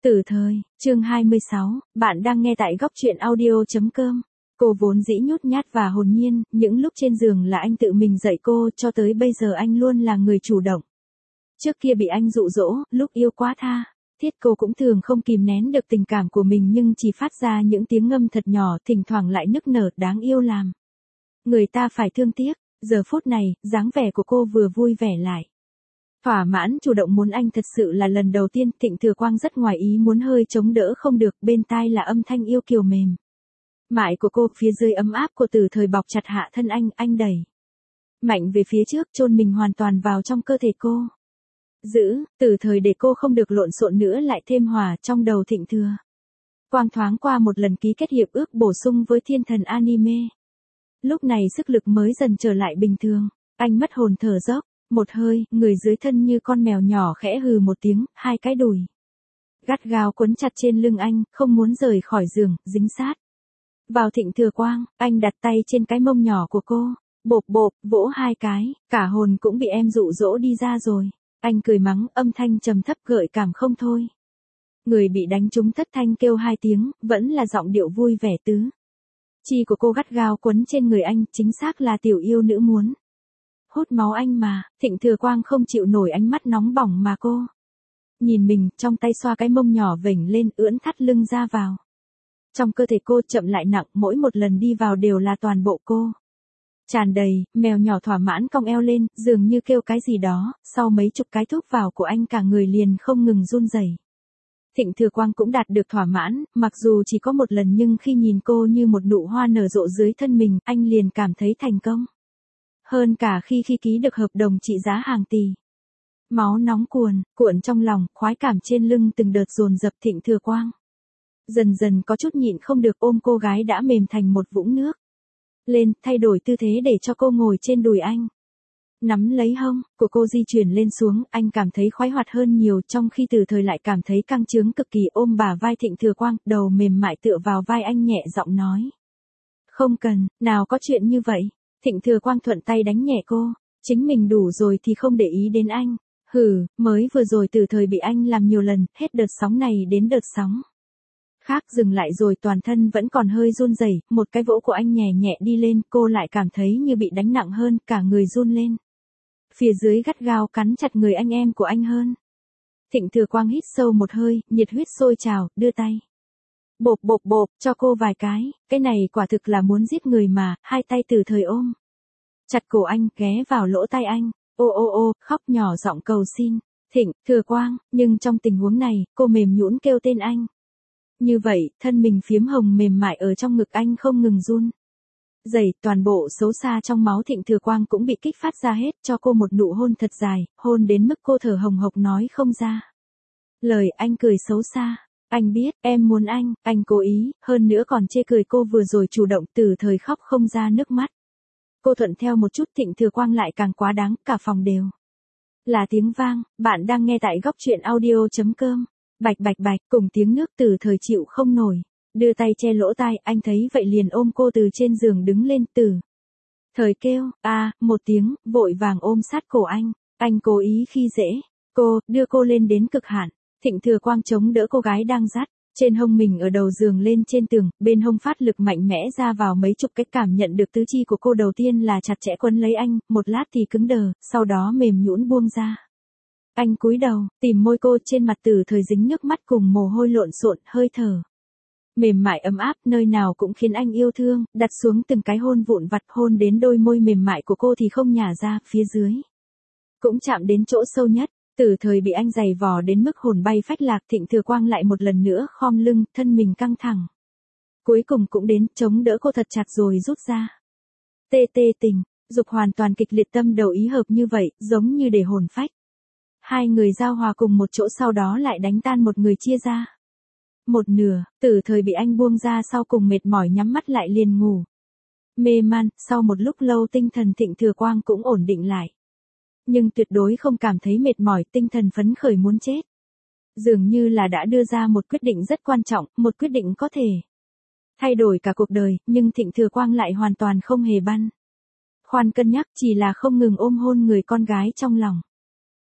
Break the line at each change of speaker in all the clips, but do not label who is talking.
Từ thời, chương 26, bạn đang nghe tại góc truyện audio.com. Cô vốn dĩ nhút nhát và hồn nhiên, những lúc trên giường là anh tự mình dạy cô, cho tới bây giờ anh luôn là người chủ động. Trước kia bị anh dụ dỗ, lúc yêu quá tha, thiết cô cũng thường không kìm nén được tình cảm của mình nhưng chỉ phát ra những tiếng ngâm thật nhỏ, thỉnh thoảng lại nức nở đáng yêu làm người ta phải thương tiếc. Giờ phút này, dáng vẻ của cô vừa vui vẻ lại thỏa mãn chủ động muốn anh thật sự là lần đầu tiên. Thịnh Thừa Quang rất ngoài ý muốn, hơi chống đỡ không được, bên tai là âm thanh yêu kiều mềm mại của cô, phía dưới ấm áp của Từ Thời bọc chặt hạ thân anh đẩy mạnh về phía trước, chôn mình hoàn toàn vào trong cơ thể cô. Giữ, Từ Thời để cô không được lộn xộn nữa lại thêm hòa. Trong đầu Thịnh Thừa Quang thoáng qua một lần ký kết hiệp ước bổ sung với thiên thần anime. Lúc này sức lực mới dần trở lại bình thường, anh mất hồn thở dốc một hơi, người dưới thân như con mèo nhỏ khẽ hừ một tiếng, hai cái đùi gắt gao quấn chặt trên lưng anh, không muốn rời khỏi giường, dính sát vào Thịnh Thừa Quang. Anh đặt tay trên cái mông nhỏ của cô, bộp bộp, vỗ hai cái, cả hồn cũng bị em dụ dỗ đi ra rồi. Anh cười mắng, âm thanh trầm thấp gợi cảm không thôi. Người bị đánh trúng thất thanh kêu hai tiếng, vẫn là giọng điệu vui vẻ tứ chi của cô gắt gao quấn trên người anh, chính xác là tiểu yêu nữ muốn hút máu anh mà. Thịnh Thừa Quang không chịu nổi ánh mắt nóng bỏng mà cô nhìn mình, trong tay xoa cái mông nhỏ vểnh lên, ưỡn thắt lưng ra vào trong cơ thể cô, chậm lại nặng, mỗi một lần đi vào đều là toàn bộ cô tràn đầy. Mèo nhỏ thỏa mãn cong eo lên, dường như kêu cái gì đó, sau mấy chục cái thúc vào của anh cả người liền không ngừng run rẩy. Thịnh Thừa Quang cũng đạt được thỏa mãn, mặc dù chỉ có một lần nhưng khi nhìn cô như một nụ hoa nở rộ dưới thân mình, anh liền cảm thấy thành công. Hơn cả khi ký được hợp đồng trị giá hàng tỷ. Máu nóng cuộn trong lòng, khoái cảm trên lưng từng đợt dồn dập. Thịnh Thừa Quang dần dần có chút nhịn không được, ôm cô gái đã mềm thành một vũng nước lên, thay đổi tư thế để cho cô ngồi trên đùi anh. Nắm lấy hông của cô di chuyển lên xuống, anh cảm thấy khoái hoạt hơn nhiều, trong khi Từ Thời lại cảm thấy căng chướng cực kỳ. Ôm bả vai Thịnh Thừa Quang, đầu mềm mại tựa vào vai anh, nhẹ giọng nói. Không cần, nào có chuyện như vậy. Thịnh Thừa Quang thuận tay đánh nhẹ cô, chính mình đủ rồi thì không để ý đến anh. Hừ, mới vừa rồi Từ Thời bị anh làm nhiều lần, hết đợt sóng này đến đợt sóng khác dừng lại rồi, toàn thân vẫn còn hơi run rẩy. Một cái vỗ của anh nhẹ nhẹ đi lên, cô lại cảm thấy như bị đánh nặng hơn, cả người run lên. Phía dưới gắt gao cắn chặt người anh em của anh hơn. Thịnh Thừa Quang hít sâu một hơi, nhiệt huyết sôi trào, đưa tay bộp bộp bộp cho cô vài cái này quả thực là muốn giết người mà. Hai tay Từ Thời ôm chặt cổ anh, ghé vào lỗ tai anh, ô ô ô, khóc nhỏ giọng cầu xin. Thịnh Thừa Quang, nhưng trong tình huống này, cô mềm nhũn kêu tên anh. Như vậy, thân mình phiếm hồng mềm mại ở trong ngực anh không ngừng run rẩy, toàn bộ xấu xa trong máu Thịnh Thừa Quang cũng bị kích phát ra hết, cho cô một nụ hôn thật dài, hôn đến mức cô thở hồng hộc nói không ra lời. Anh cười xấu xa. Anh biết, em muốn anh cố ý, hơn nữa còn chê cười cô vừa rồi chủ động. Từ Thời khóc không ra nước mắt. Cô thuận theo một chút, Thịnh Thừa Quang lại càng quá đáng, cả phòng đều là tiếng vang. Bạn đang nghe tại góc truyện audio.com. Bạch bạch bạch, cùng tiếng nước. Từ Thời chịu không nổi, đưa tay che lỗ tai, anh thấy vậy liền ôm cô từ trên giường đứng lên. Từ Thời kêu, một tiếng, vội vàng ôm sát cổ anh cố ý khi dễ cô, đưa cô lên đến cực hạn. Thịnh Thừa Quang chống đỡ cô gái đang dắt trên hông mình ở đầu giường lên trên tường, bên hông phát lực mạnh mẽ ra vào mấy chục cái. Cảm nhận được tứ chi của cô đầu tiên là chặt chẽ quấn lấy anh, một lát thì cứng đờ, sau đó mềm nhũn buông ra. Anh cúi đầu, tìm môi cô, trên mặt Từ Thời dính nước mắt cùng mồ hôi lộn xộn, hơi thở mềm mại ấm áp, nơi nào cũng khiến anh yêu thương, đặt xuống từng cái hôn vụn vặt, hôn đến đôi môi mềm mại của cô thì không nhả ra, phía dưới cũng chạm đến chỗ sâu nhất. Từ Thời bị anh giày vò đến mức hồn bay phách lạc. Thịnh Thừa Quang lại một lần nữa khom lưng, thân mình căng thẳng. Cuối cùng cũng đến, chống đỡ cô thật chặt rồi rút ra. Tê tình, dục hoàn toàn kịch liệt, tâm đầu ý hợp như vậy, giống như để hồn phách hai người giao hòa cùng một chỗ, sau đó lại đánh tan một người chia ra một nửa. Từ Thời bị anh buông ra, sau cùng mệt mỏi nhắm mắt lại liền ngủ mê man. Sau một lúc lâu tinh thần Thịnh Thừa Quang cũng ổn định lại, nhưng tuyệt đối không cảm thấy mệt mỏi, tinh thần phấn khởi muốn chết. Dường như là đã đưa ra một quyết định rất quan trọng, một quyết định có thể thay đổi cả cuộc đời, nhưng Thịnh Thừa Quang lại hoàn toàn không hề băn khoăn cân nhắc, chỉ là không ngừng ôm hôn người con gái trong lòng.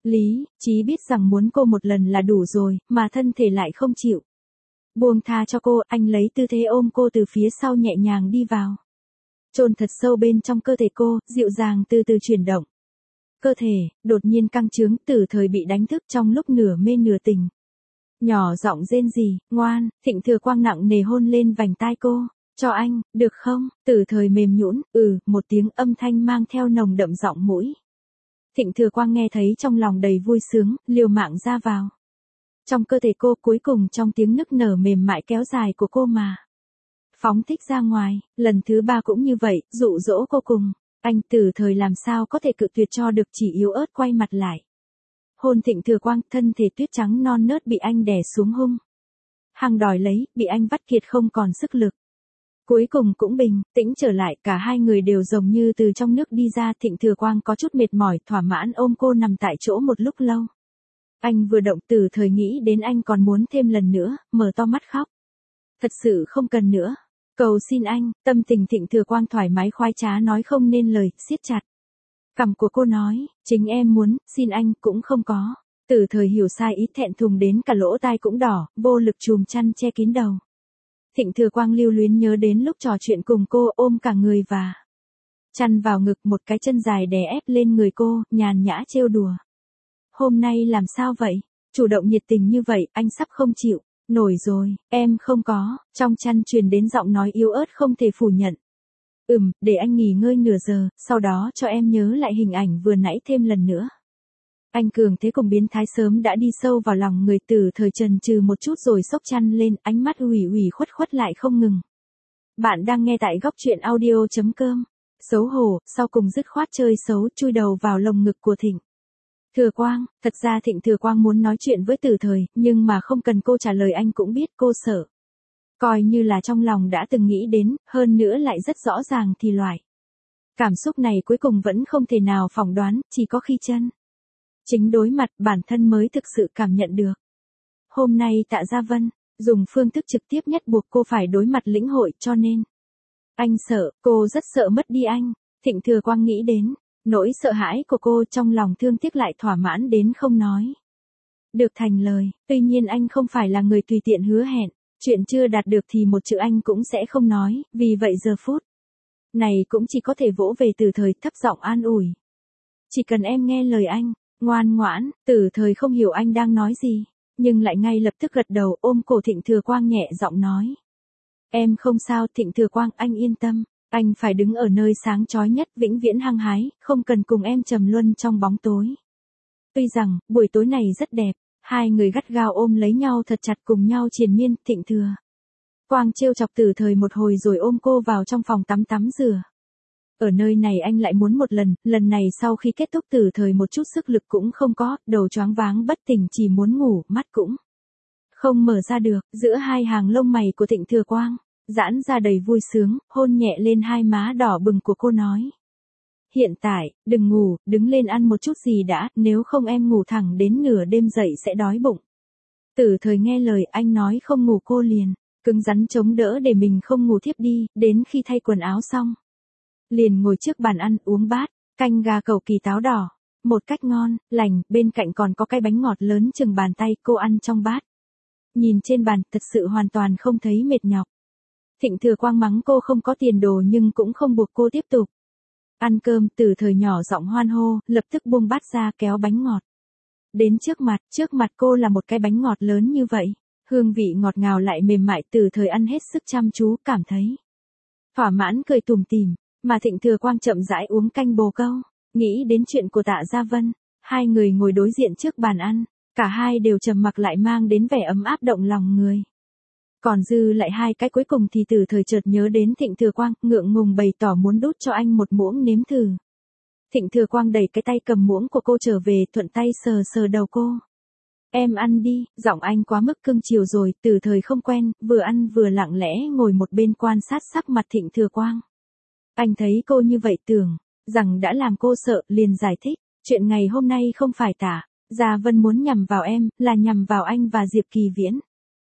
Lý Chí biết rằng muốn cô một lần là đủ rồi, mà thân thể lại không chịu. Buông tha cho cô, anh lấy tư thế ôm cô từ phía sau nhẹ nhàng đi vào. Chôn thật sâu bên trong cơ thể cô, dịu dàng từ từ chuyển động. Cơ thể, đột nhiên căng trướng, Tử Thời bị đánh thức trong lúc nửa mê nửa tỉnh. Nhỏ giọng rên rỉ, ngoan, Thịnh Thừa Quang nặng nề hôn lên vành tai cô. Cho anh, được không? Tử Thời mềm nhũn, một tiếng âm thanh mang theo nồng đậm giọng mũi. Thịnh Thừa Quang nghe thấy trong lòng đầy vui sướng, liều mạng ra vào. Trong cơ thể cô cuối cùng trong tiếng nức nở mềm mại kéo dài của cô mà. Phóng thích ra ngoài, lần thứ 3 cũng như vậy, dụ dỗ cô cùng. Anh Tử Thời làm sao có thể cự tuyệt cho được, chỉ yếu ớt quay mặt lại. Hôn Thịnh Thừa Quang, thân thể tuyết trắng non nớt bị anh đè xuống hung hăng đòi lấy, bị anh vắt kiệt không còn sức lực. Cuối cùng cũng bình tĩnh trở lại, cả hai người đều giống như từ trong nước đi ra. Thịnh Thừa Quang có chút mệt mỏi, thỏa mãn ôm cô nằm tại chỗ một lúc lâu. Anh vừa động, Tử Thời nghĩ đến anh còn muốn thêm lần nữa, mở to mắt khóc. Thật sự không cần nữa. Cầu xin anh, tâm tình Thịnh Thừa Quang thoải mái khoái trá nói không nên lời, siết chặt cằm của cô nói, chính em muốn, xin anh cũng không có. Tử Thời hiểu sai ý, thẹn thùng đến cả lỗ tai cũng đỏ, vô lực chùm chăn che kín đầu. Thịnh Thừa Quang lưu luyến nhớ đến lúc trò chuyện cùng cô, ôm cả người và chăn vào ngực, một cái chân dài đè ép lên người cô, nhàn nhã trêu đùa. Hôm nay làm sao vậy? Chủ động nhiệt tình như vậy, anh sắp không chịu nổi rồi. Em không có. Trong chăn truyền đến giọng nói yếu ớt không thể phủ nhận. Để anh nghỉ ngơi nửa giờ, sau đó cho em nhớ lại hình ảnh vừa nãy thêm lần nữa. Anh cường thế cùng biến thái sớm đã đi sâu vào lòng người. Tử Thời chần chừ một chút rồi xốc chăn lên, ánh mắt ủy ủy khuất khuất lại không ngừng. Bạn đang nghe tại góc truyện audio.com. Xấu hổ, sau cùng dứt khoát chơi xấu, chui đầu vào lồng ngực của Thịnh Thừa Quang. Thật ra Thịnh Thừa Quang muốn nói chuyện với Tử Thời, nhưng mà không cần cô trả lời anh cũng biết cô sợ. Coi như là trong lòng đã từng nghĩ đến, hơn nữa lại rất rõ ràng thì loại cảm xúc này cuối cùng vẫn không thể nào phỏng đoán, chỉ có khi chân chính đối mặt bản thân mới thực sự cảm nhận được. Hôm nay Tạ Gia Vân dùng phương thức trực tiếp nhất buộc cô phải đối mặt lĩnh hội, cho nên anh sợ, cô rất sợ mất đi anh. Thịnh Thừa Quang nghĩ đến nỗi sợ hãi của cô, trong lòng thương tiếc lại thỏa mãn đến không nói được thành lời. Tuy nhiên anh không phải là người tùy tiện hứa hẹn, chuyện chưa đạt được thì một chữ anh cũng sẽ không nói, vì vậy giờ phút này cũng chỉ có thể vỗ về Tử Thời, thấp giọng an ủi. Chỉ cần em nghe lời anh, ngoan ngoãn. Tử Thời không hiểu anh đang nói gì, nhưng lại ngay lập tức gật đầu, ôm cổ Thịnh Thừa Quang nhẹ giọng nói. Em không sao. Thịnh Thừa Quang, anh yên tâm, anh phải đứng ở nơi sáng chói nhất, vĩnh viễn hăng hái, không cần cùng em trầm luân trong bóng tối. Tuy rằng, buổi tối này rất đẹp, hai người gắt gao ôm lấy nhau thật chặt cùng nhau triền miên. Thịnh Thừa Quang trêu chọc Tử Thời một hồi rồi ôm cô vào trong phòng tắm tắm rửa. Ở nơi này anh lại muốn một lần này sau khi kết thúc Tử Thời một chút sức lực cũng không có, đầu choáng váng bất tỉnh, chỉ muốn ngủ, mắt cũng không mở ra được. Giữa hai hàng lông mày của Thịnh Thừa Quang giãn ra đầy vui sướng, hôn nhẹ lên hai má đỏ bừng của cô nói. Hiện tại, đừng ngủ, đứng lên ăn một chút gì đã, nếu không em ngủ thẳng đến nửa đêm dậy sẽ đói bụng. Tử Thời nghe lời anh nói không ngủ, cô liền cứng rắn chống đỡ để mình không ngủ thiếp đi, đến khi thay quần áo xong liền ngồi trước bàn ăn, uống bát canh gà cầu kỳ táo đỏ, một cách ngon lành, bên cạnh còn có cái bánh ngọt lớn chừng bàn tay, cô ăn trong bát. Nhìn trên bàn, thật sự hoàn toàn không thấy mệt nhọc. Thịnh Thừa Quang mắng cô không có tiền đồ nhưng cũng không buộc cô tiếp tục ăn cơm. Tử Thời nhỏ giọng hoan hô, lập tức buông bát ra kéo bánh ngọt đến trước mặt cô là một cái bánh ngọt lớn như vậy, hương vị ngọt ngào lại mềm mại. Tử Thời ăn hết sức chăm chú, cảm thấy thỏa mãn cười tủm tỉm, mà Thịnh Thừa Quang chậm rãi uống canh bồ câu, nghĩ đến chuyện của Tạ Gia Vân. Hai người ngồi đối diện trước bàn ăn, cả hai đều trầm mặc lại mang đến vẻ ấm áp động lòng người. Còn dư lại hai cái cuối cùng thì Tử Thời chợt nhớ đến Thịnh Thừa Quang, ngượng ngùng bày tỏ muốn đút cho anh một muỗng nếm thử. Thịnh Thừa Quang đẩy cái tay cầm muỗng của cô trở về, thuận tay sờ sờ đầu cô. Em ăn đi. Giọng anh quá mức cưng chiều rồi. Tử Thời không quen, vừa ăn vừa lặng lẽ ngồi một bên quan sát sắc mặt Thịnh Thừa Quang. Anh thấy cô như vậy tưởng rằng đã làm cô sợ, liền giải thích. Chuyện ngày hôm nay không phải Tạ Gia Vân muốn nhằm vào em, là nhằm vào anh và Diệp Kỳ Viễn.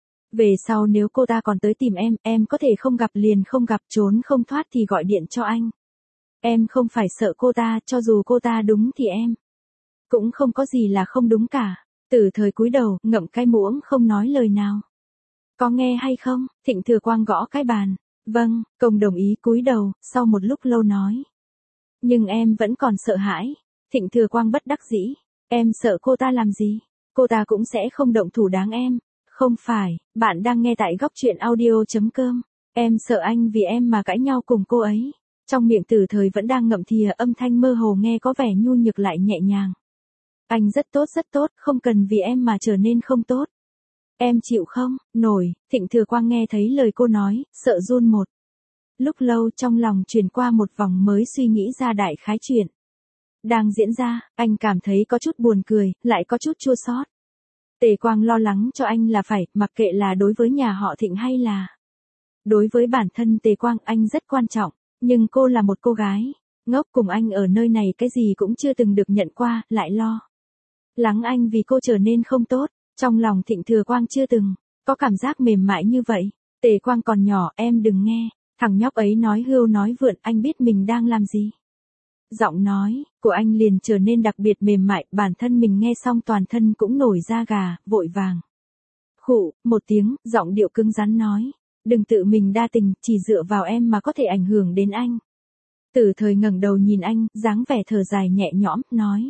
Về sau nếu cô ta còn tới tìm em có thể không gặp liền không gặp, trốn không thoát thì gọi điện cho anh. Em không phải sợ cô ta, cho dù cô ta đúng thì em cũng không có gì là không đúng cả. Từ thời cúi đầu, ngậm cái muỗng không nói lời nào. Có nghe hay không? Thịnh Thừa Quang gõ cái bàn. Vâng, Công đồng ý cúi đầu, sau một lúc lâu nói. Nhưng em vẫn còn sợ hãi. Thịnh Thừa Quang bất đắc dĩ. Em sợ cô ta làm gì? Cô ta cũng sẽ không động thủ đáng em. Không phải, bạn đang nghe tại góc truyện audio.com. Em sợ anh vì em mà cãi nhau cùng cô ấy. Trong miệng Từ Thời vẫn đang ngậm thìa, âm thanh mơ hồ nghe có vẻ nhu nhược lại nhẹ nhàng. Anh rất tốt, không cần vì em mà trở nên không tốt. Em chịu không? Nổi. Thịnh Thừa Quang nghe thấy lời cô nói, sợ run một lúc lâu, trong lòng truyền qua một vòng mới suy nghĩ ra đại khái chuyện đang diễn ra. Anh cảm thấy có chút buồn cười, lại có chút chua xót. Tề Quang lo lắng cho anh là phải, mặc kệ là đối với nhà họ Thịnh hay là đối với bản thân Tề Quang, anh rất quan trọng. Nhưng cô là một cô gái ngốc, cùng anh ở nơi này cái gì cũng chưa từng được nhận qua, lại lo lắng anh vì cô trở nên không tốt. Trong lòng Thịnh Thừa Quang chưa từng có cảm giác mềm mại như vậy. Tề Quang còn nhỏ, em đừng nghe thằng nhóc ấy nói hưu nói vượn, anh biết mình đang làm gì. Giọng nói của anh liền trở nên đặc biệt mềm mại, bản thân mình nghe xong toàn thân cũng nổi da gà, vội vàng khụ một tiếng, giọng điệu cứng rắn nói. Đừng tự mình đa tình, chỉ dựa vào em mà có thể ảnh hưởng đến anh. Từ Thời ngẩng đầu nhìn anh, dáng vẻ thở dài nhẹ nhõm, nói.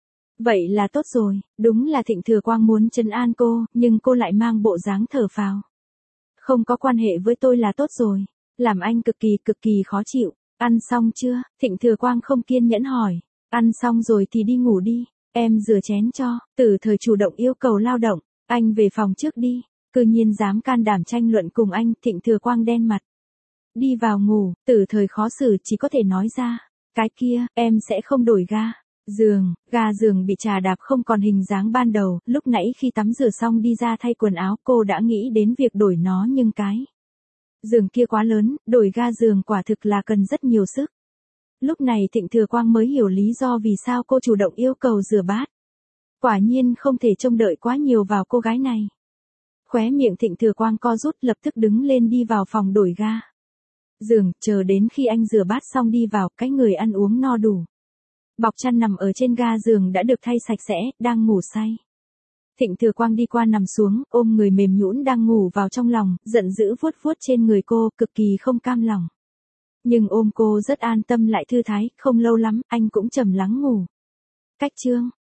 Vậy là tốt rồi. Đúng là Thịnh Thừa Quang muốn trấn an cô, nhưng cô lại mang bộ dáng thở phào. Không có quan hệ với tôi là tốt rồi. Làm anh cực kỳ khó chịu. Ăn xong chưa? Thịnh Thừa Quang không kiên nhẫn hỏi. Ăn xong rồi thì đi ngủ đi. Em rửa chén cho. Từ Thời chủ động yêu cầu lao động. Anh về phòng trước đi. Cư nhiên dám can đảm tranh luận cùng anh. Thịnh Thừa Quang đen mặt. Đi vào ngủ. Từ Thời khó xử, chỉ có thể nói ra. Cái kia, em sẽ không đổi ga giường bị trà đạp không còn hình dáng ban đầu. Lúc nãy khi tắm rửa xong đi ra thay quần áo, cô đã nghĩ đến việc đổi nó, nhưng cái giường kia quá lớn, đổi ga giường quả thực là cần rất nhiều sức. Lúc này Thịnh Thừa Quang mới hiểu lý do vì sao cô chủ động yêu cầu rửa bát. Quả nhiên không thể trông đợi quá nhiều vào cô gái này. Khóe miệng Thịnh Thừa Quang co rút, lập tức đứng lên đi vào phòng đổi ga giường, chờ đến khi anh rửa bát xong đi vào, cái người ăn uống no đủ. Bọc chăn nằm ở trên ga giường đã được thay sạch sẽ, đang ngủ say. Thịnh Thừa Quang đi qua nằm xuống, ôm người mềm nhũn đang ngủ vào trong lòng, giận dữ vuốt vuốt trên người cô, cực kỳ không cam lòng. Nhưng ôm cô rất an tâm lại thư thái, không lâu lắm, anh cũng trầm lắng ngủ. Cách chương